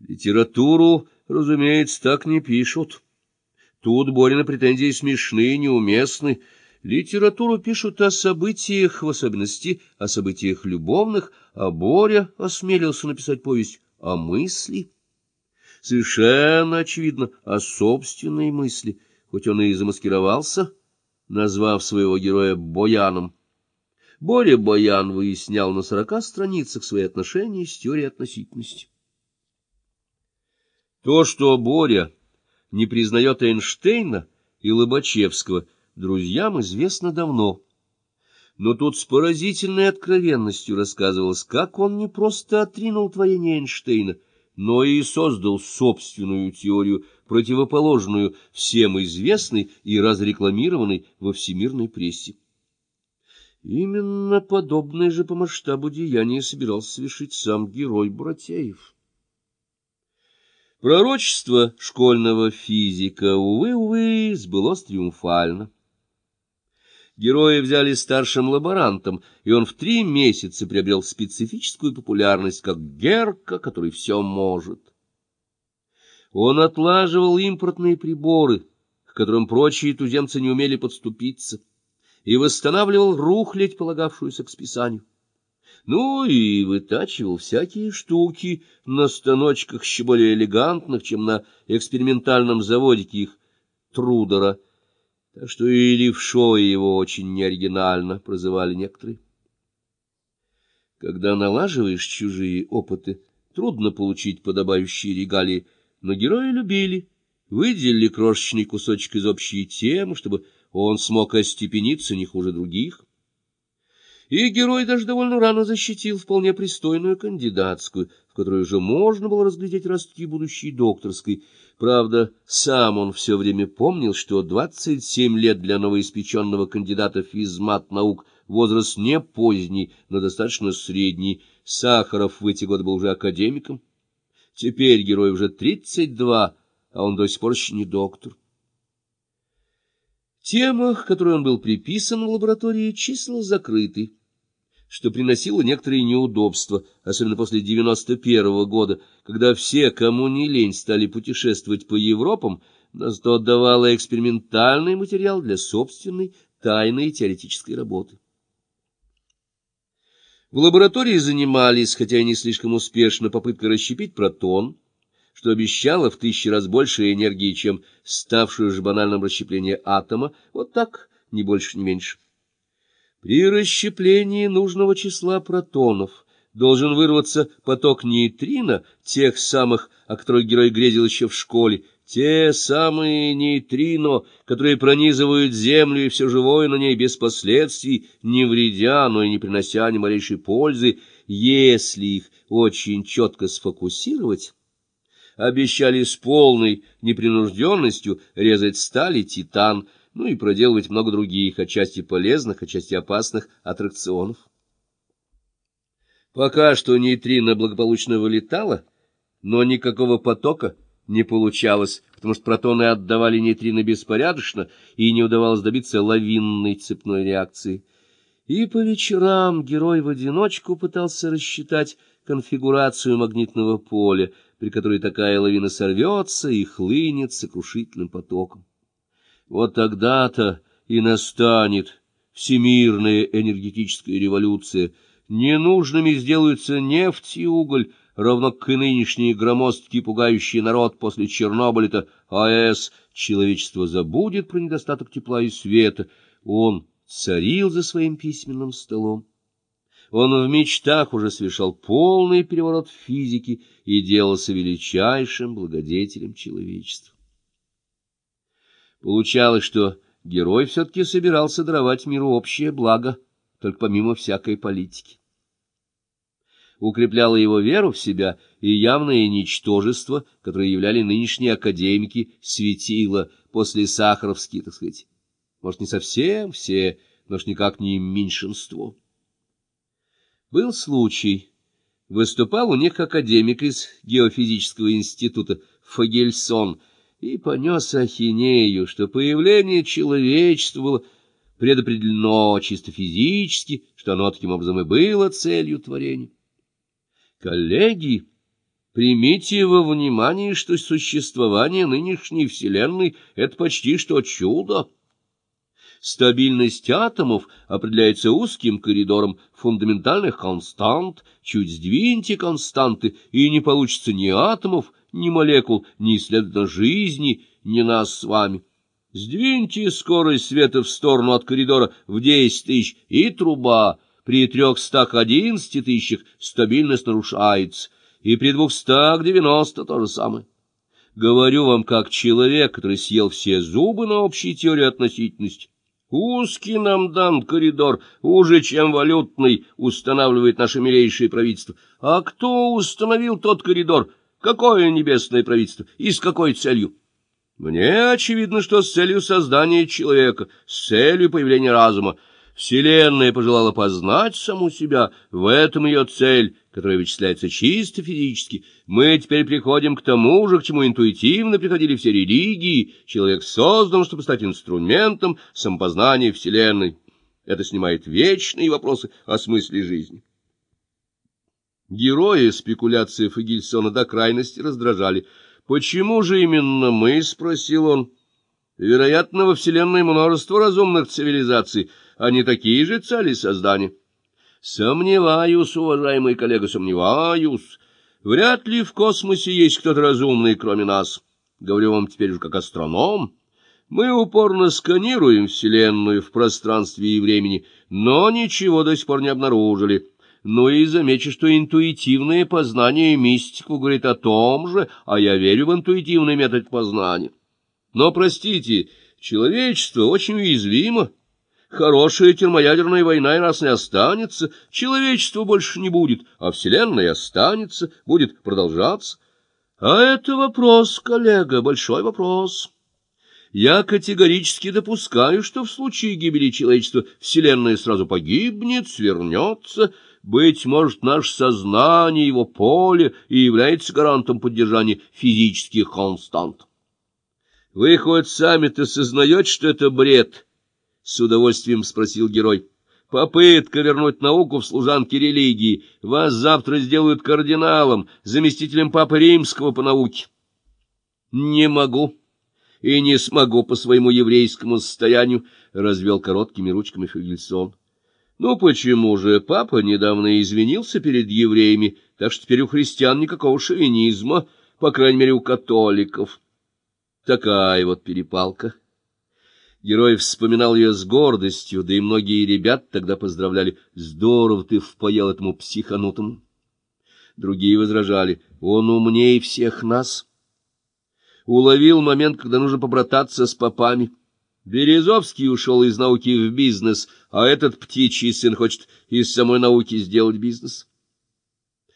Литературу, разумеется, так не пишут. Тут Борины претензии смешны, неуместны. Литературу пишут о событиях, в особенности о событиях любовных, а Боря осмелился написать повесть о мысли. Совершенно очевидно, о собственной мысли, хоть он и замаскировался, назвав своего героя Бояном. Боря Боян выяснял на 40 страницах свои отношения с теорией относительности. То, что Боря не признает Эйнштейна и Лобачевского, друзьям известно давно. Но тут с поразительной откровенностью рассказывалось, как он не просто отринул творение Эйнштейна, но и создал собственную теорию, противоположную всем известной и разрекламированной во всемирной прессе. Именно подобное же по масштабу деяния собирался совершить сам герой Братеев. Пророчество школьного физика, увы, сбылось триумфально. Героя взяли старшим лаборантом, и он в 3 месяца приобрел специфическую популярность, как Герка, который все может. Он отлаживал импортные приборы, к которым прочие туземцы не умели подступиться, и восстанавливал рухлядь, полагавшуюся к списанию. Ну и вытачивал всякие штуки на станочках еще более элегантных, чем на экспериментальном заводике их Трудера. Так что и левшой его очень неоригинально прозывали некоторые. Когда налаживаешь чужие опыты, трудно получить подобающие регалии, но герои любили, выделили крошечный кусочек из общей темы, чтобы он смог остепениться не хуже других. И герой даже довольно рано защитил вполне пристойную кандидатскую, в которой уже можно было разглядеть ростки будущей докторской. Правда, сам он все время помнил, что 27 лет для новоиспеченного кандидата физмат-наук возраст не поздний, но достаточно средний. Сахаров в эти годы был уже академиком. Теперь герой уже 32, а он до сих пор еще не доктор. Тема, к которой он был приписан в лаборатории, числилась закрытой, что приносило некоторые неудобства, особенно после 91-го года, когда все, кому не лень, стали путешествовать по Европам, но зато давало экспериментальный материал для собственной тайной теоретической работы. В лаборатории занимались, хотя и не слишком успешно, попыткой расщепить протон, что обещало в 1000 раз больше энергии, чем ставшее же банальным расщепление атома, вот так, ни больше, ни меньше. При расщеплении нужного числа протонов должен вырваться поток нейтрино, тех самых, о которых герой грезил еще в школе, те самые нейтрино, которые пронизывают Землю и все живое на ней без последствий, не вредя, но и не принося ни малейшей пользы, если их очень четко сфокусировать. Обещали с полной непринужденностью резать сталь и титан, ну и проделывать много других, отчасти полезных, отчасти опасных аттракционов. Пока что нейтрино благополучно вылетало, но никакого потока не получалось, потому что протоны отдавали нейтрино беспорядочно, и не удавалось добиться лавинной цепной реакции. И по вечерам герой в одиночку пытался рассчитать конфигурацию магнитного поля, при которой такая лавина сорвется и хлынет сокрушительным потоком. Вот тогда-то и настанет всемирная энергетическая революция. Ненужными сделаются нефть и уголь, равно как и нынешние громоздкие, пугающие народ после Чернобыля-то АЭС. Человечество забудет про недостаток тепла и света. Он царил за своим письменным столом. Он в мечтах уже совершал полный переворот в физике и делался величайшим благодетелем человечества. Получалось, что герой все-таки собирался даровать миру общее благо, только помимо всякой политики. Укрепляло его веру в себя и явное ничтожество, которое являли нынешние академики, светило после сахаровские, так сказать. Может, не совсем все, но ж никак не меньшинство. Был случай. Выступал у них академик из геофизического института Фагельсон и понес ахинею, что появление человечества было предопределено чисто физически, что оно таким образом и было целью творения. Коллеги Примите во внимание, что существование нынешней Вселенной — это почти что чудо. Стабильность атомов определяется узким коридором фундаментальных констант. Чуть сдвиньте константы, и не получится ни атомов, ни молекул, ни, следовательно, жизни, ни нас с вами. Сдвиньте скорость света в сторону от коридора в 10 тысяч, и труба. При 311 тысячах стабильность нарушается, и при 290 то же самое. Говорю вам, как человек, который съел все зубы на общей теории относительности. Узкий нам дан коридор, уже чем валютный, устанавливает наше милейшее правительство. А кто установил тот коридор? Какое небесное правительство? И с какой целью? Мне очевидно, что с целью создания человека, с целью появления разума. Вселенная пожелала познать саму себя, в этом ее цель, которая вычисляется чисто физически. Мы теперь приходим к тому же, к чему интуитивно приходили все религии. Человек создан, чтобы стать инструментом самопознания Вселенной. Это снимает вечные вопросы о смысле жизни. Герои спекуляции Фагельсона до крайности раздражали. «Почему же именно мы?» — спросил он. «Вероятно, во Вселенной множество разумных цивилизаций, они такие же цели создания». «Сомневаюсь, уважаемый коллега, сомневаюсь. Вряд ли в космосе есть кто-то разумный, кроме нас. Говорю вам теперь уже как астроном. Мы упорно сканируем Вселенную в пространстве и времени, но ничего до сих пор не обнаружили». Ну и замечу, что интуитивное познание мистику говорит о том же, а я верю в интуитивный метод познания. Но, простите, человечество очень уязвимо. Хорошая термоядерная война и нас не останется, человечества больше не будет, а Вселенная останется, будет продолжаться. А это вопрос, коллега, большой вопрос. Я категорически допускаю, что в случае гибели человечества Вселенная сразу погибнет, свернется. Быть может, наше сознание, его поле и является гарантом поддержания физических констант. Вы хоть сами-то сознаете, что это бред? — с удовольствием спросил герой. — Попытка вернуть науку в служанки религии. Вас завтра сделают кардиналом, заместителем папы римского по науке. — Не могу и не смогу по своему еврейскому состоянию, — развел короткими ручками Фагельсон. — Ну почему же? Папа недавно извинился перед евреями, так что теперь у христиан никакого шовинизма, по крайней мере, у католиков. Такая вот перепалка. Герой вспоминал ее с гордостью, да и многие ребят тогда поздравляли. Здорово ты впаял этому психанутому. Другие возражали. Он умнее всех нас. Уловил момент, когда нужно побрататься с попами. Березовский ушел из науки в бизнес, а этот птичий сын хочет из самой науки сделать бизнес.